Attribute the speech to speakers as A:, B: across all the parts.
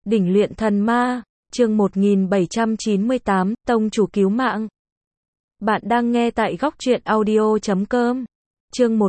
A: Đỉnh luyện thần ma, chương 1798, Tông chủ cứu mạng. Bạn đang nghe tại góc truyện audio.com. Chương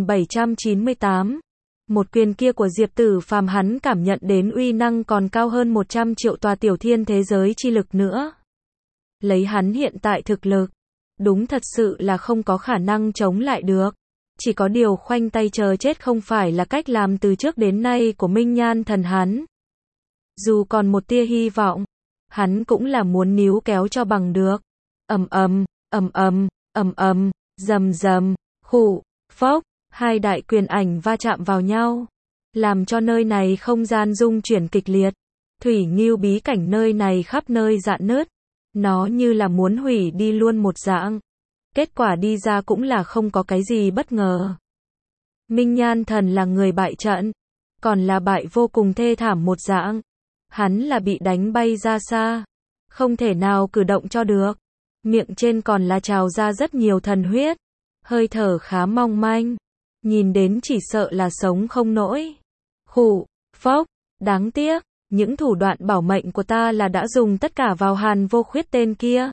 A: 1798. Một quyền kia của Diệp Tử Phàm hắn cảm nhận đến uy năng còn cao hơn 100 triệu tòa tiểu thiên thế giới chi lực nữa. Lấy hắn hiện tại thực lực, đúng thật sự là không có khả năng chống lại được. Chỉ có điều khoanh tay chờ chết không phải là cách làm từ trước đến nay của Minh Nhan thần hắn. Dù còn một tia hy vọng, hắn cũng là muốn níu kéo cho bằng được. Ầm ầm, ầm ầm, ầm ầm, rầm rầm, khụ, phốc, hai đại quyền ảnh va chạm vào nhau, làm cho nơi này không gian rung chuyển kịch liệt. Thủy Ngưu bí cảnh nơi này khắp nơi rạn nứt, nó như là muốn hủy đi luôn một dạng. Kết quả đi ra cũng là không có cái gì bất ngờ. Minh Nhan thần là người bại trận, còn là bại vô cùng thê thảm một dạng. Hắn là bị đánh bay ra xa, không thể nào cử động cho được. Miệng trên còn là trào ra rất nhiều thần huyết, hơi thở khá mong manh, nhìn đến chỉ sợ là sống không nổi. Khụ, phốc, đáng tiếc, những thủ đoạn bảo mệnh của ta là đã dùng tất cả vào Hàn Vô Khuyết tên kia.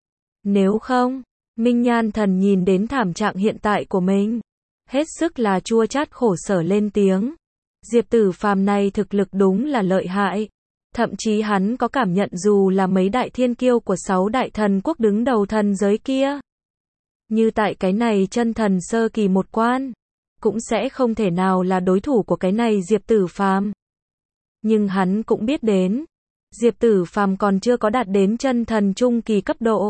A: Nếu không, Minh Nhan thần nhìn đến thảm trạng hiện tại của mình, hết sức là chua chát khổ sở lên tiếng. Diệp Tử Phàm này thực lực đúng là lợi hại. Thậm chí hắn có cảm nhận dù là mấy đại thiên kiêu của 6 đại thần quốc đứng đầu thần giới kia, như tại cái này chân thần sơ kỳ một quan, cũng sẽ không thể nào là đối thủ của cái này Diệp Tử Phàm. Nhưng hắn cũng biết đến, Diệp Tử Phàm còn chưa có đạt đến chân thần trung kỳ cấp độ.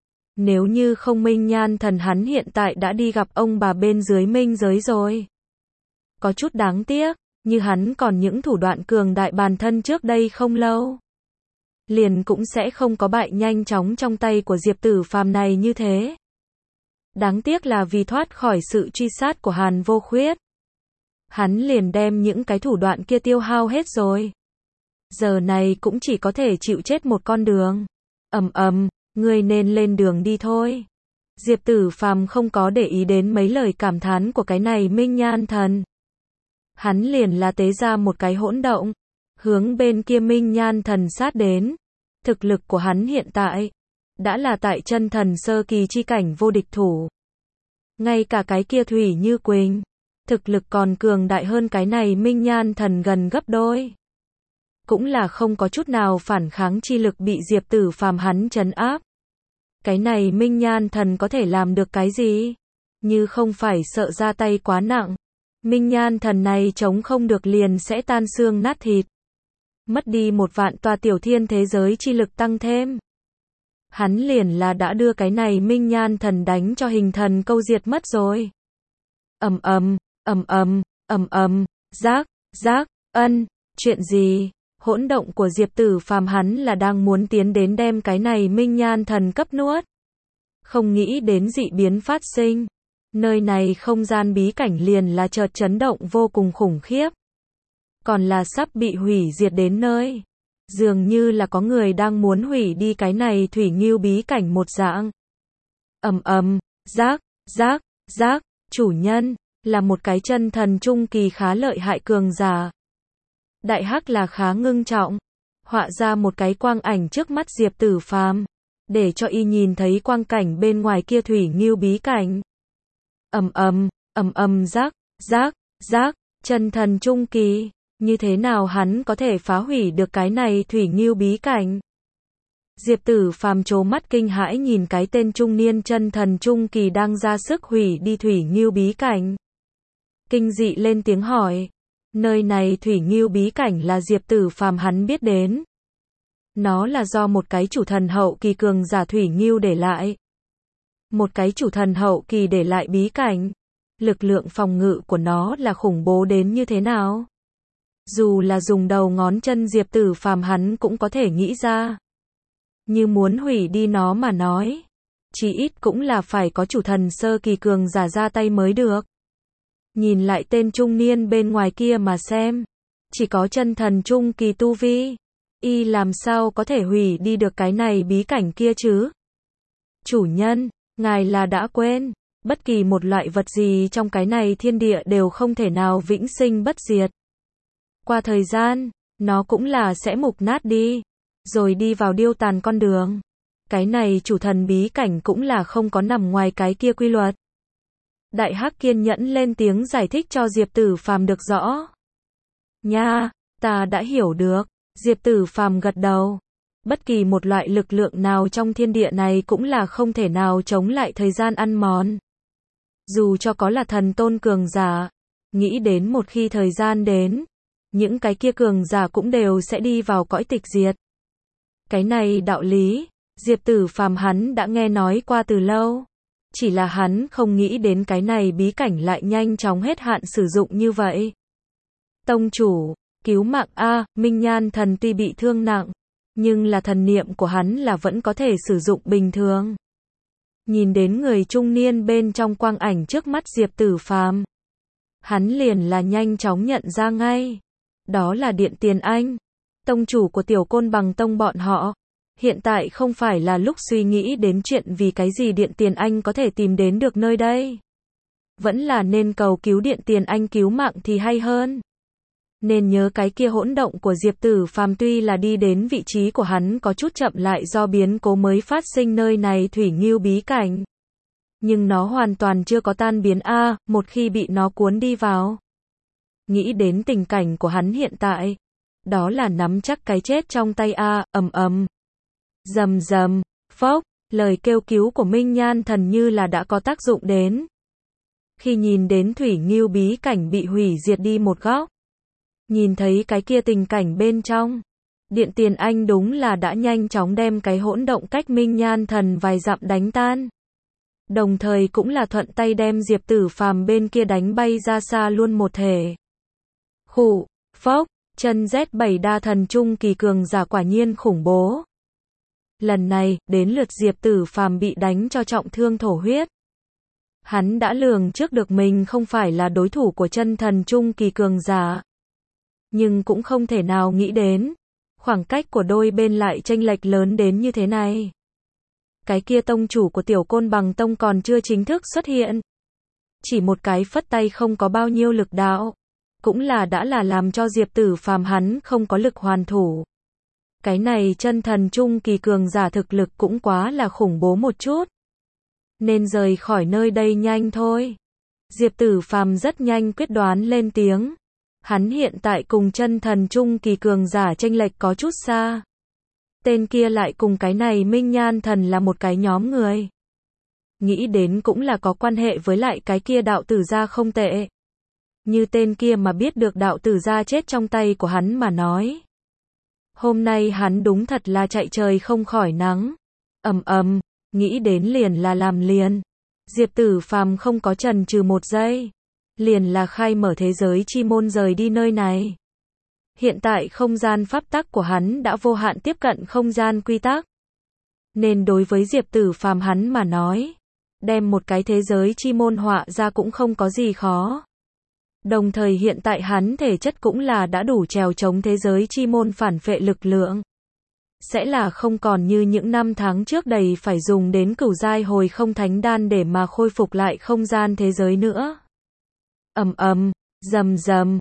A: Nếu như không Minh Nhan thần hắn hiện tại đã đi gặp ông bà bên dưới minh giới rồi. Có chút đáng tiếc, như hắn còn những thủ đoạn cường đại bản thân trước đây không lâu, liền cũng sẽ không có bại nhanh chóng trong tay của Diệp Tử Phàm này như thế. Đáng tiếc là vì thoát khỏi sự truy sát của Hàn Vô Khuyết, hắn liền đem những cái thủ đoạn kia tiêu hao hết rồi. Giờ này cũng chỉ có thể chịu chết một con đường. Ầm ầm, ngươi nên lên đường đi thôi. Diệp Tử Phàm không có để ý đến mấy lời cảm thán của cái này Minh Nhan thần. Hắn liền là tế ra một cái hỗn động, hướng bên kia Minh Nhan thần sát đến. Thực lực của hắn hiện tại, đã là tại chân thần sơ kỳ chi cảnh vô địch thủ. Ngay cả cái kia Thủy Như Quỳnh, thực lực còn cường đại hơn cái này Minh Nhan thần gần gấp đôi. Cũng là không có chút nào phản kháng chi lực bị Diệp Tử Phàm hắn trấn áp. Cái này Minh Nhan thần có thể làm được cái gì? Như không phải sợ ra tay quá nặng, Minh Nhan thần này chống không được liền sẽ tan xương nát thịt. Mất đi 1 vạn tòa tiểu thiên thế giới chi lực tăng thêm, hắn liền là đã đưa cái này Minh Nhan thần đánh cho hình thần câu diệt mất rồi. Ầm ầm, ầm ầm, ầm ầm, rác, rác, chuyện gì? Hỗn động của Diệp Tử Phàm hắn là đang muốn tiến đến đem cái này Minh Nhan thần cấp nuốt. Không nghĩ đến dị biến phát sinh. Nơi này không gian bí cảnh liền là chợt chấn động vô cùng khủng khiếp. Còn là sắp bị hủy diệt đến nơi. Dường như là có người đang muốn hủy đi cái này Thủy Ngưu bí cảnh một dạng. Ầm ầm, rác, rác, rác, chủ nhân, là một cái chân thần trung kỳ khá lợi hại cường giả. Đại hắc là khá ngưng trọng, họa ra một cái quang ảnh trước mắt Diệp Tử Phàm, để cho y nhìn thấy quang cảnh bên ngoài kia Thủy Ngưu bí cảnh. Ầm ầm, ầm ầm, rác, rác, rác, chân thần trung kỳ, như thế nào hắn có thể phá hủy được cái này Thủy Ngưu bí cảnh? Diệp Tử Phàm trố mắt kinh hãi nhìn cái tên trung niên chân thần trung kỳ đang ra sức hủy đi Thủy Ngưu bí cảnh. Kinh dị lên tiếng hỏi, nơi này Thủy Ngưu bí cảnh là Diệp Tử Phàm hắn biết đến. Nó là do một cái chủ thần hậu kỳ cường giả Thủy Ngưu để lại. Một cái chủ thần hậu kỳ để lại bí cảnh, lực lượng phòng ngự của nó là khủng bố đến như thế nào? Dù là dùng đầu ngón chân Diệp Tử Phàm hắn cũng có thể nghĩ ra. Như muốn hủy đi nó mà nói, chí ít cũng là phải có chủ thần sơ kỳ cường giả ra tay mới được. Nhìn lại tên trung niên bên ngoài kia mà xem, chỉ có chân thần trung kỳ tu vi, y làm sao có thể hủy đi được cái này bí cảnh kia chứ? Chủ nhân, ngài là đã quên, bất kỳ một loại vật gì trong cái này thiên địa đều không thể nào vĩnh sinh bất diệt. Qua thời gian, nó cũng là sẽ mục nát đi, rồi đi vào điêu tàn con đường. Cái này chủ thần bí cảnh cũng là không có nằm ngoài cái kia quy luật. Đại Hắc kiên nhẫn lên tiếng giải thích cho Diệp Tử Phàm được rõ. Nha, ta đã hiểu được. Diệp Tử Phàm gật đầu. Bất kỳ một loại lực lượng nào trong thiên địa này cũng là không thể nào chống lại thời gian ăn mòn. Dù cho có là thần tôn cường giả, nghĩ đến một khi thời gian đến, những cái kia cường giả cũng đều sẽ đi vào cõi tịch diệt. Cái này đạo lý, Diệp Tử Phàm hắn đã nghe nói qua từ lâu. Chỉ là hắn không nghĩ đến cái này bí cảnh lại nhanh chóng hết hạn sử dụng như vậy. Tông chủ, cứu mạng a, Minh Nhan thần tuy bị thương nặng, nhưng là thần niệm của hắn là vẫn có thể sử dụng bình thường. Nhìn đến người trung niên bên trong quang ảnh trước mắt Diệp Tử Phàm, hắn liền là nhanh chóng nhận ra ngay. Đó là Điện Tiền Anh, tông chủ của Tiểu Côn Bằng Tông bọn họ. Hiện tại không phải là lúc suy nghĩ đến chuyện vì cái gì Điện Tiền Anh có thể tìm đến được nơi đây. Vẫn là nên cầu cứu Điện Tiền Anh cứu mạng thì hay hơn. Nên nhớ cái kia hỗn động của Diệp Tử Phàm tuy là đi đến vị trí của hắn có chút chậm lại do biến cố mới phát sinh nơi này thủy ngưu bí cảnh. Nhưng nó hoàn toàn chưa có tan biến a, một khi bị nó cuốn đi vào. Nghĩ đến tình cảnh của hắn hiện tại, đó là nắm chắc cái chết trong tay a, ầm. Rầm rầm, phốc, lời kêu cứu của Minh Nhan thần như là đã có tác dụng đến. Khi nhìn đến thủy ngưu bí cảnh bị hủy diệt đi một góc, nhìn thấy cái kia tình cảnh bên trong, Điện Tiền Anh đúng là đã nhanh chóng đem cái hỗn động cách Minh Nhan thần vài dặm đánh tan. Đồng thời cũng là thuận tay đem Diệp Tử Phàm bên kia đánh bay ra xa luôn một thể. Khụ, phốc, chân Z7 đa thần trung kỳ cường giả quả nhiên khủng bố. Lần này, đến lượt Diệp Tử Phàm bị đánh cho trọng thương thổ huyết. Hắn đã lường trước được mình không phải là đối thủ của chân thần trung kỳ cường giả. Nhưng cũng không thể nào nghĩ đến, khoảng cách của đôi bên lại chênh lệch lớn đến như thế này. Cái kia tông chủ của Tiểu Côn Bằng Tông còn chưa chính thức xuất hiện. Chỉ một cái phất tay không có bao nhiêu lực đạo, cũng là đã là làm cho Diệp Tử Phàm hắn không có lực hoàn thủ. Cái này chân thần trung kỳ cường giả thực lực cũng quá là khủng bố một chút. Nên rời khỏi nơi đây nhanh thôi. Diệp Tử Phàm rất nhanh quyết đoán lên tiếng. Hắn hiện tại cùng chân thần trung kỳ cường giả chênh lệch có chút xa. Tên kia lại cùng cái này Minh Nhan thần là một cái nhóm người. Nghĩ đến cũng là có quan hệ với lại cái kia đạo tử gia không tệ. Như tên kia mà biết được đạo tử gia chết trong tay của hắn mà nói. Hôm nay hắn đúng thật là chạy trời không khỏi nắng. Ầm, nghĩ đến liền là làm liền. Diệp Tử Phàm không có chần chừ một giây. Liền là khai mở thế giới chi môn rời đi nơi này. Hiện tại không gian pháp tắc của hắn đã vô hạn tiếp cận không gian quy tắc. Nên đối với Diệp Tử Phàm hắn mà nói, đem một cái thế giới chi môn họa ra cũng không có gì khó. Đồng thời hiện tại hắn thể chất cũng là đã đủ trèo chống thế giới chi môn phản phệ lực lượng. Sẽ là không còn như những năm tháng trước đây phải dùng đến cửu giai hồi không thánh đan để mà khôi phục lại không gian thế giới nữa. Ầm, rầm,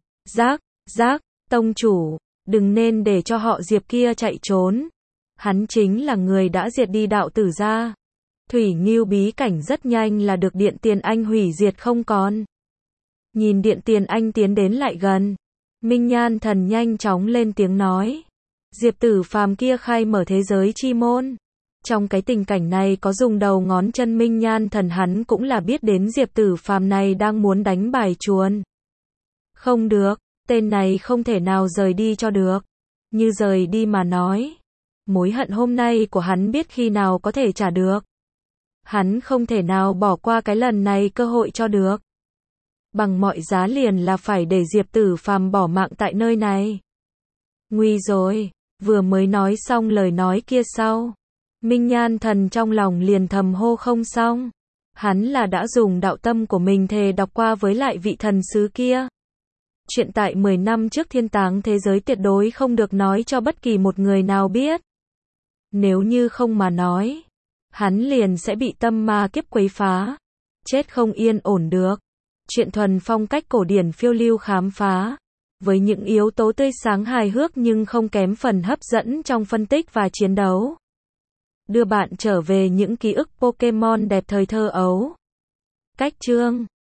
A: rác, tông chủ, đừng nên để cho họ Diệp kia chạy trốn. Hắn chính là người đã diệt đi đạo tử gia. Thủy ngưu bí cảnh rất nhanh là được Điện Tiền Anh hủy diệt không còn. Nhìn Điện Tiền Anh tiến đến lại gần, Minh Nhan thần nhanh chóng lên tiếng nói. Diệp Tử Phàm kia khai mở thế giới chi môn. Trong cái tình cảnh này có dùng đầu ngón chân Minh Nhan thần hắn cũng là biết đến Diệp Tử Phàm này đang muốn đánh bài chuồn. Không được, tên này không thể nào rời đi cho được. Như rời đi mà nói, mối hận hôm nay của hắn biết khi nào có thể trả được. Hắn không thể nào bỏ qua cái lần này cơ hội cho được. Bằng mọi giá liền là phải để Diệp Tử Phàm bỏ mạng tại nơi này. Nguy rồi, vừa mới nói xong lời nói kia sau. Minh Nhan thần trong lòng liền thầm hô không xong. Hắn là đã dùng đạo tâm của mình thề đọc qua với lại vị thần sứ kia. Chuyện tại 10 năm trước thiên táng thế giới tuyệt đối không được nói cho bất kỳ một người nào biết. Nếu như không mà nói, hắn liền sẽ bị tâm ma kiếp quấy phá. Chết không yên ổn được. Chuyện thuần phong cách cổ điển phiêu lưu khám phá. với những yếu tố tươi sáng hài hước nhưng không kém phần hấp dẫn trong phân tích và chiến đấu. Đưa bạn trở về những ký ức Pokémon đẹp thời thơ ấu. Cách chương